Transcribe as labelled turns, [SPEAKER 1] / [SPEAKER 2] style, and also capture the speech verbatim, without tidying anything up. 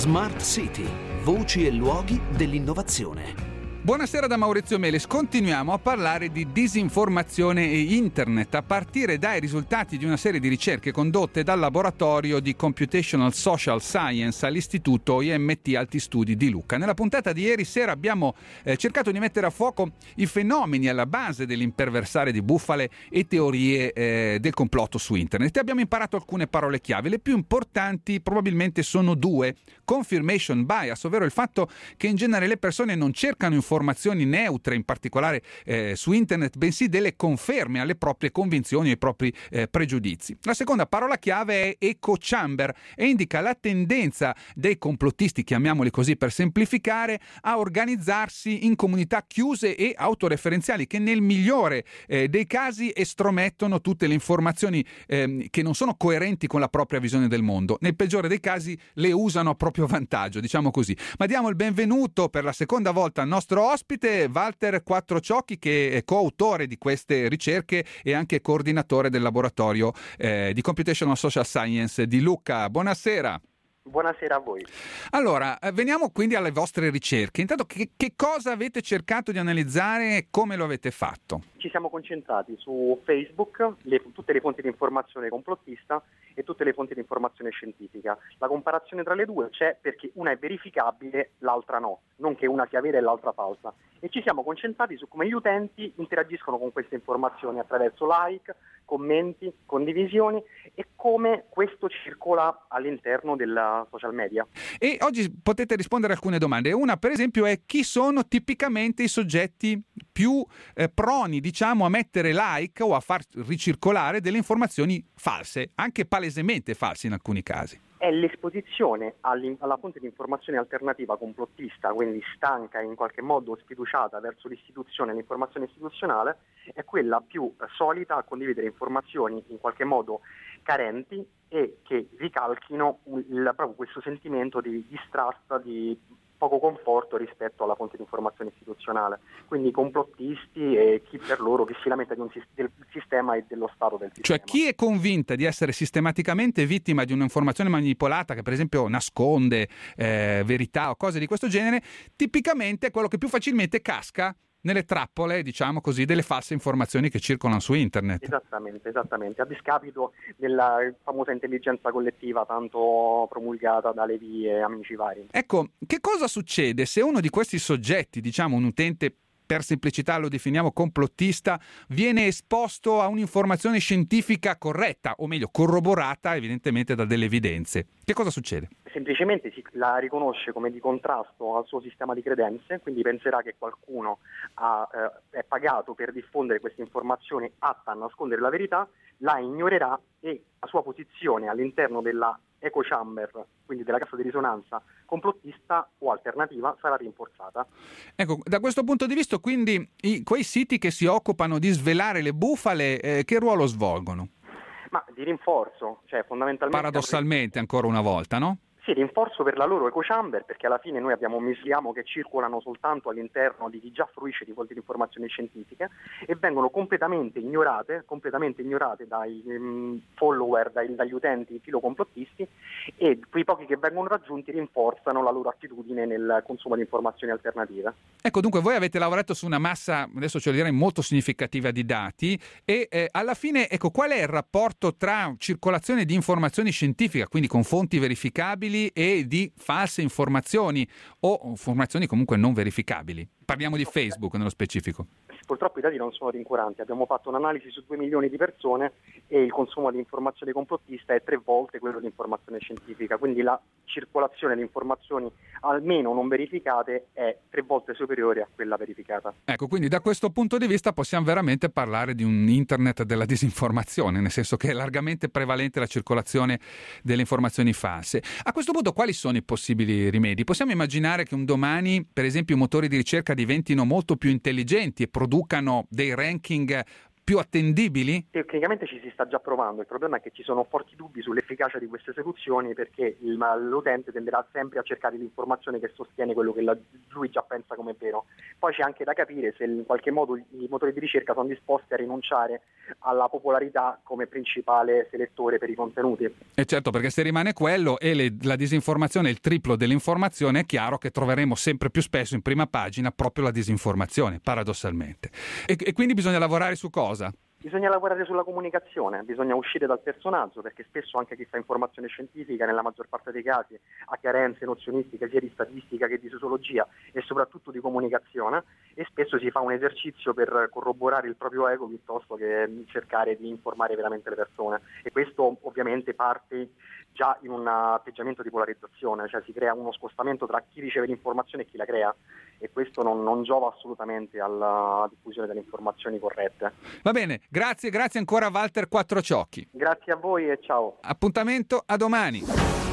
[SPEAKER 1] Smart City, voci e luoghi dell'innovazione.
[SPEAKER 2] Buonasera da Maurizio Meles. Continuiamo a parlare di disinformazione e internet a partire dai risultati di una serie di ricerche condotte dal laboratorio di Computational Social Science all'Istituto I M T Alti Studi di Lucca. Nella puntata di ieri sera abbiamo eh, cercato di mettere a fuoco i fenomeni alla base dell'imperversare di bufale e teorie eh, del complotto su internet. E abbiamo imparato alcune parole chiave. Le più importanti probabilmente sono due: confirmation bias, ovvero il fatto che in genere le persone non cercano informazioni informazioni neutre, in particolare eh, su internet, bensì delle conferme alle proprie convinzioni e ai propri eh, pregiudizi. La seconda parola chiave è echo chamber e indica la tendenza dei complottisti, chiamiamoli così per semplificare, a organizzarsi in comunità chiuse e autoreferenziali che nel migliore eh, dei casi estromettono tutte le informazioni eh, che non sono coerenti con la propria visione del mondo. Nel peggiore dei casi le usano a proprio vantaggio, diciamo così. Ma diamo il benvenuto per la seconda volta al nostro ospite Walter Quattrociocchi, che è coautore di queste ricerche e anche coordinatore del laboratorio eh, di Computational Social Science di Lucca. Buonasera.
[SPEAKER 3] Buonasera a voi.
[SPEAKER 2] Allora, veniamo quindi alle vostre ricerche. Intanto, che, che cosa avete cercato di analizzare e come lo avete fatto?
[SPEAKER 3] Ci siamo concentrati su Facebook, le, tutte le fonti di informazione complottista e tutte le fonti di informazione scientifica. La comparazione tra le due c'è perché una è verificabile, l'altra no, non che una sia vera e l'altra falsa. E ci siamo concentrati su come gli utenti interagiscono con queste informazioni attraverso like, commenti, condivisioni e come questo circola all'interno della social media.
[SPEAKER 2] E oggi potete rispondere a alcune domande. Una, per esempio, è: chi sono tipicamente i soggetti più eh, proni, diciamo, a mettere like o a far ricircolare delle informazioni false, anche palesemente false in alcuni casi?
[SPEAKER 3] È l'esposizione alla fonte di informazione alternativa complottista, quindi stanca e in qualche modo sfiduciata verso l'istituzione, l'informazione istituzionale, è quella più solita a condividere informazioni in qualche modo carenti e che ricalchino il, proprio questo sentimento di distrust, di poco conforto rispetto alla fonte di informazione istituzionale. Quindi i complottisti e chi per loro che si lamenta di un, del sistema e dello stato del sistema.
[SPEAKER 2] Cioè, chi è convinta di essere sistematicamente vittima di un'informazione manipolata che per esempio nasconde eh, verità o cose di questo genere, tipicamente è quello che più facilmente casca nelle trappole, diciamo così, delle false informazioni che circolano su internet.
[SPEAKER 3] Esattamente, esattamente, a discapito della famosa intelligenza collettiva tanto promulgata da Levi e amici vari.
[SPEAKER 2] Ecco, che cosa succede se uno di questi soggetti, diciamo un utente, per semplicità lo definiamo complottista, viene esposto a un'informazione scientifica corretta, o meglio corroborata evidentemente da delle evidenze? Che cosa succede?
[SPEAKER 3] Semplicemente si la riconosce come di contrasto al suo sistema di credenze, quindi penserà che qualcuno ha, eh, è pagato per diffondere queste informazioni atta a nascondere la verità, la ignorerà e la sua posizione all'interno della echo chamber, quindi della cassa di risonanza complottista o alternativa, sarà rinforzata.
[SPEAKER 2] Ecco, da questo punto di vista quindi i, quei siti che si occupano di svelare le bufale, eh, che ruolo svolgono?
[SPEAKER 3] Ma di rinforzo, cioè fondamentalmente...
[SPEAKER 2] Paradossalmente ancora una volta, no?
[SPEAKER 3] Sì, rinforzo per la loro echo chamber, perché alla fine noi abbiamo misliamo che circolano soltanto all'interno di chi già fruisce di fonti di informazioni scientifiche e vengono completamente ignorate, completamente ignorate dai um, follower, dai, dagli utenti filocomplotisti, e quei pochi che vengono raggiunti rinforzano la loro attitudine nel consumo di informazioni alternative.
[SPEAKER 2] Ecco, dunque voi avete lavorato su una massa, adesso ce lo direi, molto significativa di dati e eh, alla fine, ecco, qual è il rapporto tra circolazione di informazioni scientifiche, quindi con fonti verificabili, e di false informazioni o informazioni comunque non verificabili? Parliamo di Facebook nello specifico.
[SPEAKER 3] Purtroppo i dati non sono rincuranti, abbiamo fatto un'analisi su due milioni di persone e il consumo di informazione complottista è tre volte quello di informazione scientifica, quindi la circolazione di informazioni almeno non verificate è tre volte superiore a quella verificata.
[SPEAKER 2] Ecco, quindi da questo punto di vista possiamo veramente parlare di un internet della disinformazione, nel senso che è largamente prevalente la circolazione delle informazioni false. A questo punto quali sono i possibili rimedi? Possiamo immaginare che un domani, per esempio, i motori di ricerca diventino molto più intelligenti e producano dei ranking più attendibili?
[SPEAKER 3] Tecnicamente ci si sta già provando, il problema è che ci sono forti dubbi sull'efficacia di queste esecuzioni, perché il, l'utente tenderà sempre a cercare l'informazione che sostiene quello che la, lui già pensa come vero. Poi c'è anche da capire se in qualche modo i motori di ricerca sono disposti a rinunciare alla popolarità come principale selettore per i contenuti.
[SPEAKER 2] E certo, perché se rimane quello e le, la disinformazione è il triplo dell'informazione, è chiaro che troveremo sempre più spesso in prima pagina proprio la disinformazione, paradossalmente. E, e quindi bisogna lavorare su cosa?
[SPEAKER 3] Bisogna lavorare sulla comunicazione, bisogna uscire dal personaggio, perché spesso anche chi fa informazione scientifica, nella maggior parte dei casi, ha carenze nozionistiche sia di statistica che di sociologia e soprattutto di comunicazione, e spesso si fa un esercizio per corroborare il proprio ego piuttosto che cercare di informare veramente le persone, e questo ovviamente parte già in un atteggiamento di polarizzazione, cioè si crea uno scostamento tra chi riceve l'informazione e chi la crea, e questo non, non giova assolutamente alla diffusione delle informazioni corrette.
[SPEAKER 2] Va bene, grazie, grazie ancora a Walter Quattrociocchi.
[SPEAKER 3] Grazie a voi e ciao.
[SPEAKER 2] Appuntamento a domani.